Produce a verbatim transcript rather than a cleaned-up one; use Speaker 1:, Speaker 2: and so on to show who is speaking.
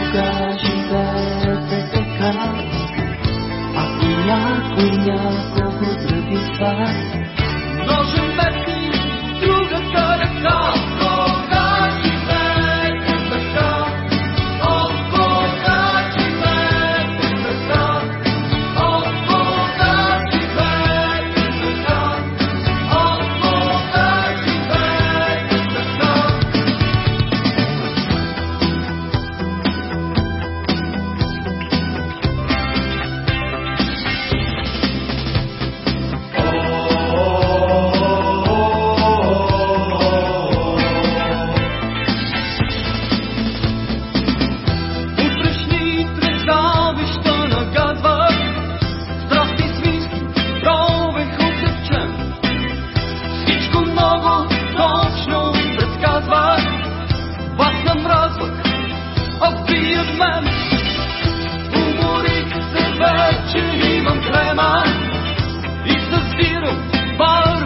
Speaker 1: кога живеете така, ако някой някого зради това,
Speaker 2: Ножем мети другата ръка. Кога живеете така, от кога живеете така, от кога живеете така, от кога живеете така. Утрешни трезавища нагадват, страстни свински ровех отзивчен. Всичко много точно предсказват, вас намразват, а бият мен. Уморих се вече, имам трема и съзирам